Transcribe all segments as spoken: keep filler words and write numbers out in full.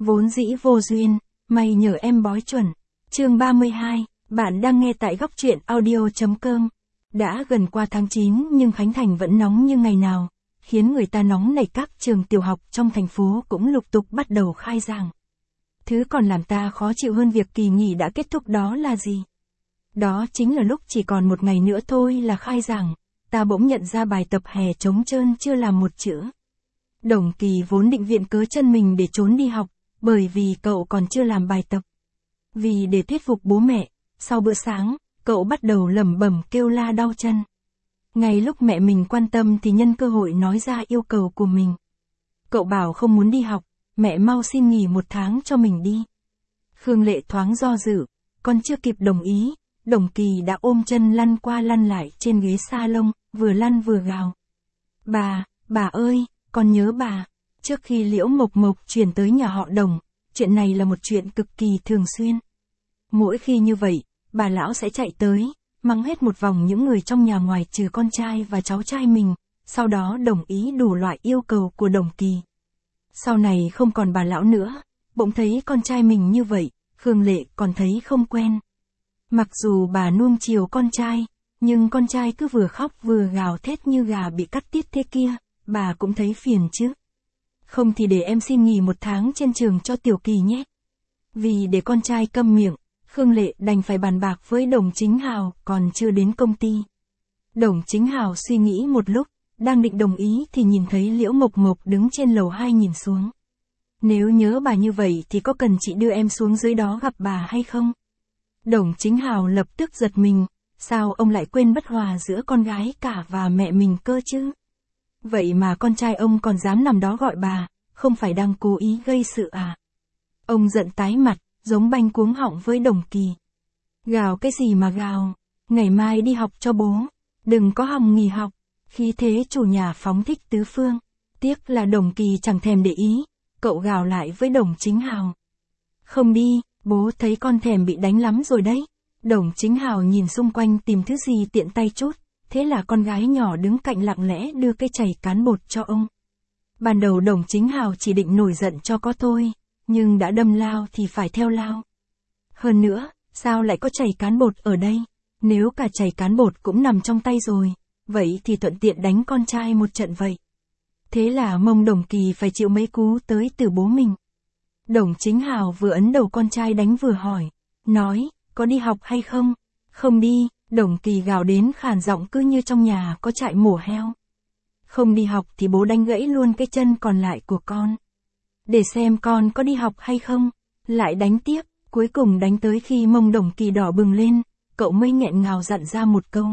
Vốn dĩ vô duyên, may nhờ em bói chuẩn. Chương ba mươi hai, bạn đang nghe tại góc truyện audio.com. Đã gần qua tháng chín nhưng Khánh Thành vẫn nóng như ngày nào, khiến người ta nóng nảy. Các trường tiểu học trong thành phố cũng lục tục bắt đầu khai giảng. Thứ còn làm ta khó chịu hơn việc kỳ nghỉ đã kết thúc đó là gì? Đó chính là lúc chỉ còn một ngày nữa thôi là khai giảng, ta bỗng nhận ra bài tập hè trống trơn chưa làm một chữ. Đồng Kỳ vốn định viện cớ chân mình để trốn đi học, bởi vì cậu còn chưa làm bài tập. Vì để thuyết phục bố mẹ, sau bữa sáng, cậu bắt đầu lẩm bẩm kêu la đau chân. Ngay lúc mẹ mình quan tâm thì nhân cơ hội nói ra yêu cầu của mình. Cậu bảo không muốn đi học, mẹ mau xin nghỉ một tháng cho mình đi. Khương Lệ thoáng do dự, còn chưa kịp đồng ý, Đồng Kỳ đã ôm chân lăn qua lăn lại trên ghế salon, vừa lăn vừa gào. Bà, bà ơi, con nhớ bà. Trước khi Liễu Mộc Mộc chuyển tới nhà họ Đồng, chuyện này là một chuyện cực kỳ thường xuyên. Mỗi khi như vậy, bà lão sẽ chạy tới, mắng hết một vòng những người trong nhà ngoài trừ con trai và cháu trai mình, sau đó đồng ý đủ loại yêu cầu của Đồng Kỳ. Sau này không còn bà lão nữa, bỗng thấy con trai mình như vậy, Khương Lệ còn thấy không quen. Mặc dù bà nuông chiều con trai, nhưng con trai cứ vừa khóc vừa gào thét như gà bị cắt tiết thế kia, bà cũng thấy phiền chứ. Không thì để em xin nghỉ một tháng trên trường cho Tiểu Kỳ nhé. Vì để con trai câm miệng, Khương Lệ đành phải bàn bạc với Đồng Chính Hào, còn chưa đến công ty. Đồng Chính Hào suy nghĩ một lúc, đang định đồng ý thì nhìn thấy Liễu Mộc Mộc đứng trên lầu hai nhìn xuống. Nếu nhớ bà như vậy thì có cần chị đưa em xuống dưới đó gặp bà hay không? Đồng Chính Hào lập tức giật mình, sao ông lại quên bất hòa giữa con gái cả và mẹ mình cơ chứ? Vậy mà con trai ông còn dám nằm đó gọi bà, không phải đang cố ý gây sự à? Ông giận tái mặt, giống banh cuống họng với Đồng Kỳ. Gào cái gì mà gào, ngày mai đi học cho bố, đừng có hòng nghỉ học. Khi thế chủ nhà phóng thích tứ phương, tiếc là Đồng Kỳ chẳng thèm để ý, cậu gào lại với Đồng Chính Hào. Không đi, bố thấy con thèm bị đánh lắm rồi đấy. Đồng Chính Hào nhìn xung quanh tìm thứ gì tiện tay chút, thế là con gái nhỏ đứng cạnh lặng lẽ đưa cái chày cán bột cho ông. Ban đầu Đồng Chính Hào chỉ định nổi giận cho có thôi, nhưng đã đâm lao thì phải theo lao. Hơn nữa, sao lại có chày cán bột ở đây? Nếu cả chày cán bột cũng nằm trong tay rồi, vậy thì thuận tiện đánh con trai một trận vậy. Thế là mông Đồng Kỳ phải chịu mấy cú tới từ bố mình. Đồng Chính Hào vừa ấn đầu con trai đánh vừa hỏi, nói, có đi học hay không? Không đi, Đồng Kỳ gào đến khàn giọng cứ như trong nhà có trại mổ heo. Không đi học thì bố đánh gãy luôn cái chân còn lại của con. Để xem con có đi học hay không, lại đánh tiếp, cuối cùng đánh tới khi mông Đồng Kỳ đỏ bừng lên, cậu mới nghẹn ngào dặn ra một câu.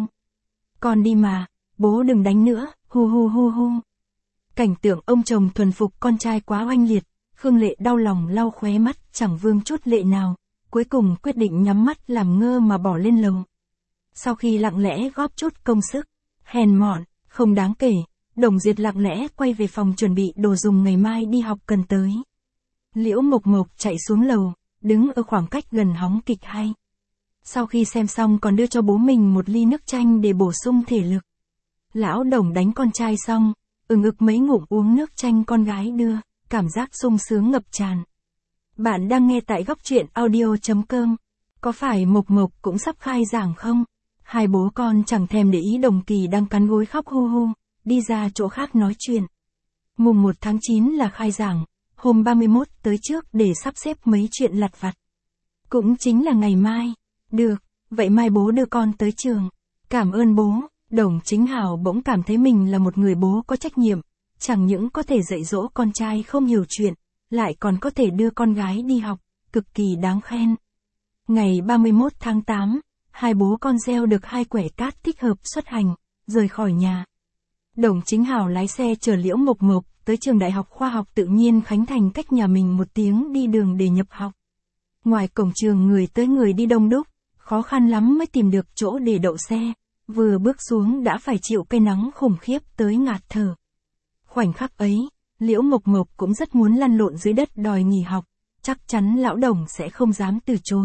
Con đi mà, bố đừng đánh nữa, hu hu hu hu. Cảnh tượng ông chồng thuần phục con trai quá oanh liệt, Khương Lệ đau lòng lau khóe mắt chẳng vương chút lệ nào, cuối cùng quyết định nhắm mắt làm ngơ mà bỏ lên lầu. Sau khi lặng lẽ góp chút công sức, hèn mọn, không đáng kể, Đồng Diệt lặng lẽ quay về phòng chuẩn bị đồ dùng ngày mai đi học cần tới. Liễu Mộc Mộc chạy xuống lầu, đứng ở khoảng cách gần hóng kịch hay. Sau khi xem xong còn đưa cho bố mình một ly nước chanh để bổ sung thể lực. Lão Đồng đánh con trai xong, ừng ực mấy ngụm uống nước chanh con gái đưa, cảm giác sung sướng ngập tràn. Bạn đang nghe tại góc truyện audio.com. Có phải Mộc Mộc cũng sắp khai giảng không? Hai bố con chẳng thèm để ý Đồng Kỳ đang cắn gối khóc hu hu, đi ra chỗ khác nói chuyện. Mùng một tháng chín là khai giảng, hôm ba mươi mốt tới trước để sắp xếp mấy chuyện lặt vặt. Cũng chính là ngày mai. Được, vậy mai bố đưa con tới trường. Cảm ơn bố. Đồng Chính Hào bỗng cảm thấy mình là một người bố có trách nhiệm, chẳng những có thể dạy dỗ con trai không hiểu chuyện, lại còn có thể đưa con gái đi học, cực kỳ đáng khen. Ngày ba mươi mốt tháng tám, hai bố con gieo được hai quẻ cát thích hợp xuất hành, rời khỏi nhà. Đồng Chính Hào lái xe chở Liễu Mộc Mộc tới trường Đại học Khoa học Tự nhiên Khánh Thành cách nhà mình một tiếng đi đường để nhập học. Ngoài cổng trường người tới người đi đông đúc, khó khăn lắm mới tìm được chỗ để đậu xe, vừa bước xuống đã phải chịu cây nắng khủng khiếp tới ngạt thở. Khoảnh khắc ấy, Liễu Mộc Mộc cũng rất muốn lăn lộn dưới đất đòi nghỉ học, chắc chắn lão Đồng sẽ không dám từ chối.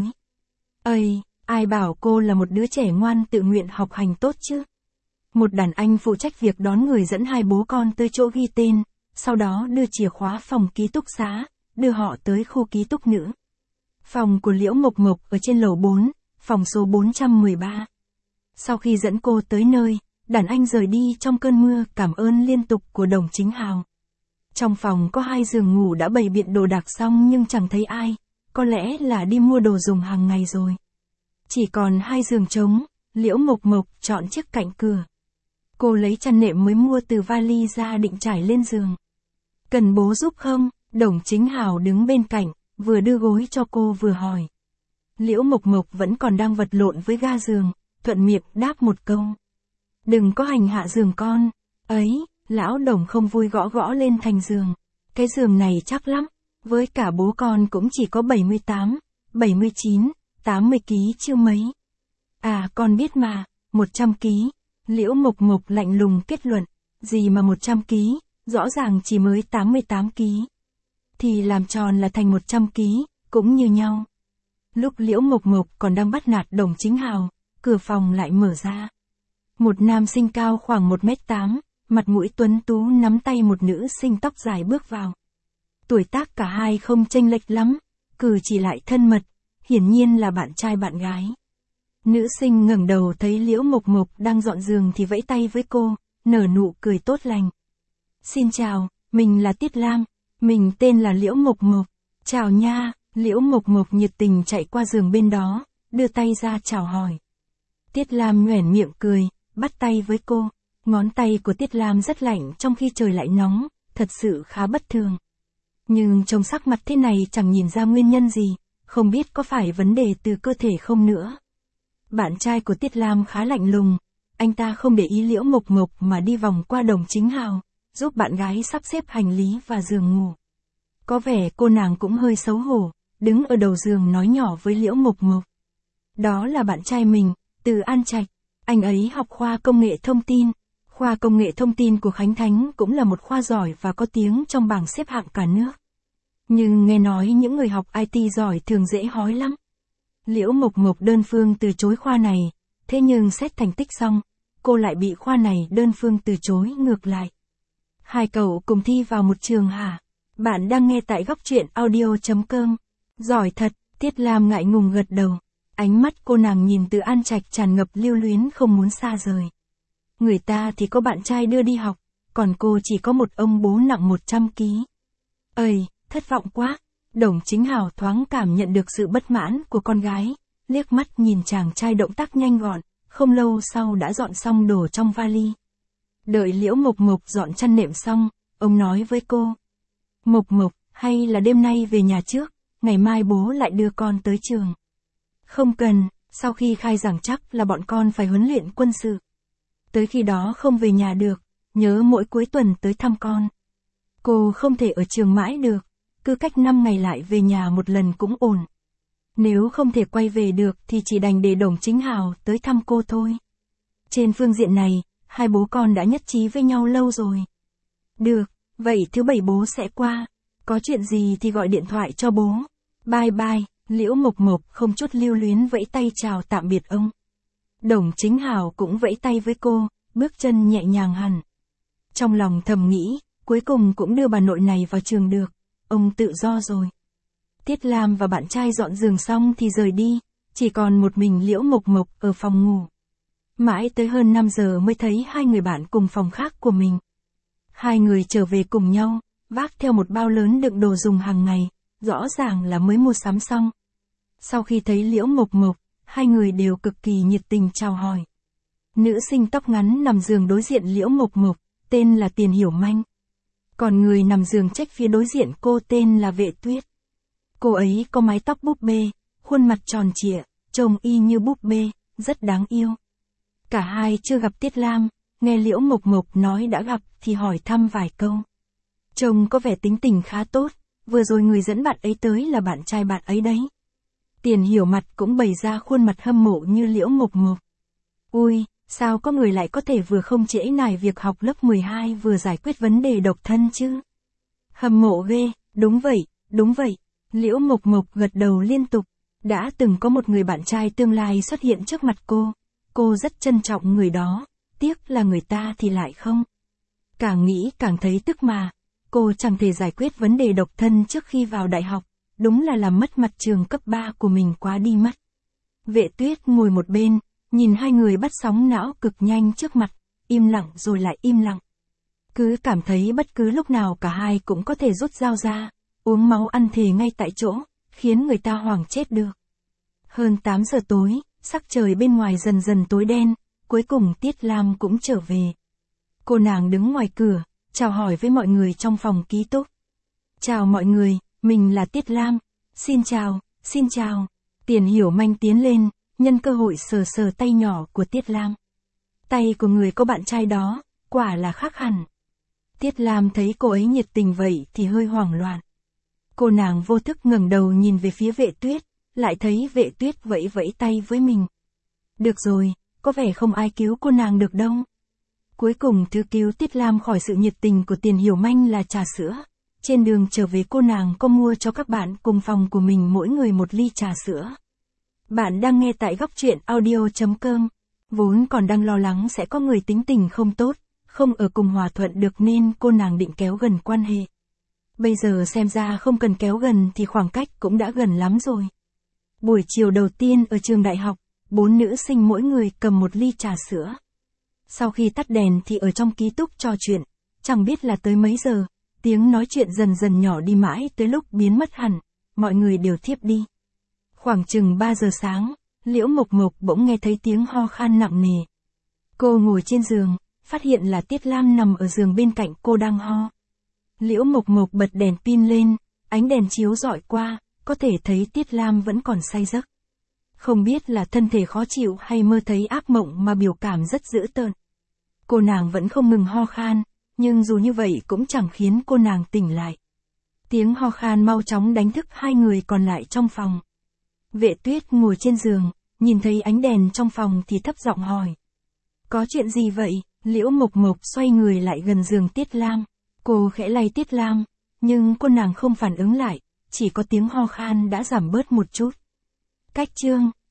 Ây, ai bảo cô là một đứa trẻ ngoan tự nguyện học hành tốt chứ? Một đàn anh phụ trách việc đón người dẫn hai bố con tới chỗ ghi tên, sau đó đưa chìa khóa phòng ký túc xá, đưa họ tới khu ký túc nữ. Phòng của Liễu Mộc Mộc ở trên lầu bốn, phòng số bốn trăm mười ba. Sau khi dẫn cô tới nơi, đàn anh rời đi trong cơn mưa cảm ơn liên tục của Đồng Chính Hào. Trong phòng có hai giường ngủ đã bày biện đồ đạc xong nhưng chẳng thấy ai, có lẽ là đi mua đồ dùng hàng ngày rồi. Chỉ còn hai giường trống, Liễu Mộc Mộc chọn chiếc cạnh cửa. Cô lấy chăn nệm mới mua từ vali ra định trải lên giường. Cần bố giúp không? Đồng Chính Hào đứng bên cạnh, vừa đưa gối cho cô vừa hỏi. Liễu Mộc Mộc vẫn còn đang vật lộn với ga giường, thuận miệng đáp một câu. Đừng có hành hạ giường con. Ấy, lão Đồng không vui gõ gõ lên thành giường. Cái giường này chắc lắm, với cả bố con cũng chỉ có bảy mươi tám, bảy mươi chín, tám mươi ký chứ mấy. À con biết mà, một trăm ký. Liễu Mộc Mộc lạnh lùng kết luận, gì mà một trăm ký, rõ ràng chỉ mới tám mươi tám ký. Thì làm tròn là thành một trăm ký, cũng như nhau. Lúc Liễu Mộc Mộc còn đang bắt nạt Đồng Chính Hào, cửa phòng lại mở ra. Một nam sinh cao khoảng một mét tám, mặt mũi tuấn tú nắm tay một nữ sinh tóc dài bước vào. Tuổi tác cả hai không chênh lệch lắm, cử chỉ lại thân mật, hiển nhiên là bạn trai bạn gái. Nữ sinh ngẩng đầu thấy Liễu Mộc Mộc đang dọn giường thì vẫy tay với cô, nở nụ cười tốt lành. Xin chào, mình là Tiết Lam, mình tên là Liễu Mộc Mộc. Chào nha, Liễu Mộc Mộc nhiệt tình chạy qua giường bên đó, đưa tay ra chào hỏi. Tiết Lam nhoẻn miệng cười, bắt tay với cô. Ngón tay của Tiết Lam rất lạnh trong khi trời lại nóng, thật sự khá bất thường. Nhưng trông sắc mặt thế này chẳng nhìn ra nguyên nhân gì, không biết có phải vấn đề từ cơ thể không nữa. Bạn trai của Tiết Lam khá lạnh lùng, anh ta không để ý Liễu Mộc Mộc mà đi vòng qua Đồng Chính Hào, giúp bạn gái sắp xếp hành lý và giường ngủ. Có vẻ cô nàng cũng hơi xấu hổ, đứng ở đầu giường nói nhỏ với Liễu Mộc Mộc. Đó là bạn trai mình, Từ An Trạch, anh ấy học khoa công nghệ thông tin. Khoa công nghệ thông tin của Khánh Thánh cũng là một khoa giỏi và có tiếng trong bảng xếp hạng cả nước. Nhưng nghe nói những người học i tê giỏi thường dễ hói lắm. Liễu Mộc Mộc đơn phương từ chối khoa này, thế nhưng xét thành tích xong, cô lại bị khoa này đơn phương từ chối ngược lại. Hai cậu cùng thi vào một trường hả? Bạn đang nghe tại góc truyện audio chấm com. Giỏi thật, Tiết Lam ngại ngùng gật đầu. Ánh mắt cô nàng nhìn Từ An Trạch tràn ngập lưu luyến không muốn xa rời. Người ta thì có bạn trai đưa đi học, còn cô chỉ có một ông bố nặng một trăm ký. Ơi, thất vọng quá. Đồng Chính Hào thoáng cảm nhận được sự bất mãn của con gái, liếc mắt nhìn chàng trai động tác nhanh gọn, không lâu sau đã dọn xong đồ trong vali. Đợi Liễu Mộc Mộc dọn chăn nệm xong, ông nói với cô. Mộc Mộc, hay là đêm nay về nhà trước, ngày mai bố lại đưa con tới trường. Không cần, sau khi khai giảng chắc là bọn con phải huấn luyện quân sự. Tới khi đó không về nhà được, nhớ mỗi cuối tuần tới thăm con. Cô không thể ở trường mãi được, cứ cách năm ngày lại về nhà một lần cũng ổn. Nếu không thể quay về được thì chỉ đành để Đồng Chính Hào tới thăm cô thôi. Trên phương diện này, hai bố con đã nhất trí với nhau lâu rồi. Được, vậy thứ bảy bố sẽ qua, có chuyện gì thì gọi điện thoại cho bố. Bye bye, Liễu Mộc Mộc không chút lưu luyến vẫy tay chào tạm biệt ông. Đồng Chính Hào cũng vẫy tay với cô, bước chân nhẹ nhàng hẳn. Trong lòng thầm nghĩ, cuối cùng cũng đưa bà nội này vào trường được, ông tự do rồi. Tiết Lam và bạn trai dọn giường xong thì rời đi, chỉ còn một mình Liễu Mộc Mộc ở phòng ngủ. Mãi tới hơn năm giờ mới thấy hai người bạn cùng phòng khác của mình. Hai người trở về cùng nhau, vác theo một bao lớn đựng đồ dùng hàng ngày, rõ ràng là mới mua sắm xong. Sau khi thấy Liễu Mộc Mộc, hai người đều cực kỳ nhiệt tình chào hỏi. Nữ sinh tóc ngắn nằm giường đối diện Liễu Mộc Mộc, tên là Tiền Hiểu Manh. Còn người nằm giường trách phía đối diện cô tên là Vệ Tuyết. Cô ấy có mái tóc búp bê, khuôn mặt tròn trịa, trông y như búp bê, rất đáng yêu. Cả hai chưa gặp Tiết Lam, nghe Liễu Mộc Mộc nói đã gặp thì hỏi thăm vài câu. Trông có vẻ tính tình khá tốt, vừa rồi người dẫn bạn ấy tới là bạn trai bạn ấy đấy. Tiền Hiểu mặt cũng bày ra khuôn mặt hâm mộ như Liễu Mộc Mộc. Ui, sao có người lại có thể vừa không trễ nải việc học lớp mười hai vừa giải quyết vấn đề độc thân chứ? Hâm mộ ghê, đúng vậy, đúng vậy. Liễu Mộc Mộc gật đầu liên tục. Đã từng có một người bạn trai tương lai xuất hiện trước mặt cô. Cô rất trân trọng người đó, tiếc là người ta thì lại không. Càng nghĩ càng thấy tức mà. cô chẳng thể giải quyết vấn đề độc thân trước khi vào đại học, đúng là làm mất mặt trường cấp ba của mình quá đi mất. Vệ Tuyết ngồi một bên, nhìn hai người bắt sóng não cực nhanh trước mặt, im lặng rồi lại im lặng. Cứ cảm thấy bất cứ lúc nào cả hai cũng có thể rút dao ra, uống máu ăn thề ngay tại chỗ, khiến người ta hoảng chết được. Hơn tám giờ tối, sắc trời bên ngoài dần dần tối đen, cuối cùng Tiết Lam cũng trở về. Cô nàng đứng ngoài cửa, chào hỏi với mọi người trong phòng ký túc. Chào mọi người, mình là Tiết Lam. Xin chào, xin chào. Tiền Hiểu Manh tiến lên, nhân cơ hội sờ sờ tay nhỏ của Tiết Lam. Tay của người có bạn trai đó, quả là khác hẳn. Tiết Lam thấy cô ấy nhiệt tình vậy thì hơi hoảng loạn. Cô nàng vô thức ngẩng đầu nhìn về phía Vệ Tuyết, lại thấy Vệ Tuyết vẫy vẫy tay với mình. Được rồi, có vẻ không ai cứu cô nàng được đâu. Cuối cùng thứ cứu Tiết Lam khỏi sự nhiệt tình của Tiền Hiểu Manh là trà sữa. Trên đường trở về cô nàng có mua cho các bạn cùng phòng của mình mỗi người một ly trà sữa. Bạn đang nghe tại góc truyện audio chấm com. Vốn còn đang lo lắng sẽ có người tính tình không tốt, không ở cùng hòa thuận được nên cô nàng định kéo gần quan hệ. Bây giờ xem ra không cần kéo gần thì khoảng cách cũng đã gần lắm rồi. Buổi chiều đầu tiên ở trường đại học, bốn nữ sinh mỗi người cầm một ly trà sữa. Sau khi tắt đèn thì ở trong ký túc trò chuyện, chẳng biết là tới mấy giờ, tiếng nói chuyện dần dần nhỏ đi mãi tới lúc biến mất hẳn, mọi người đều thiếp đi. Khoảng chừng ba giờ sáng, Liễu Mộc Mộc bỗng nghe thấy tiếng ho khan nặng nề. Cô ngồi trên giường, phát hiện là Tiết Lam nằm ở giường bên cạnh cô đang ho. Liễu Mộc Mộc bật đèn pin lên, ánh đèn chiếu rọi qua, có thể thấy Tiết Lam vẫn còn say giấc. Không biết là thân thể khó chịu hay mơ thấy ác mộng mà biểu cảm rất dữ tợn. Cô nàng vẫn không ngừng ho khan, nhưng dù như vậy cũng chẳng khiến cô nàng tỉnh lại. Tiếng ho khan mau chóng đánh thức hai người còn lại trong phòng. Vệ Tuyết ngồi trên giường, nhìn thấy ánh đèn trong phòng thì thấp giọng hỏi. Có chuyện gì vậy? Liễu Mộc Mộc xoay người lại gần giường Tiết Lam. Cô khẽ lay Tiết Lam, nhưng cô nàng không phản ứng lại, chỉ có tiếng ho khan đã giảm bớt một chút. Cách chương,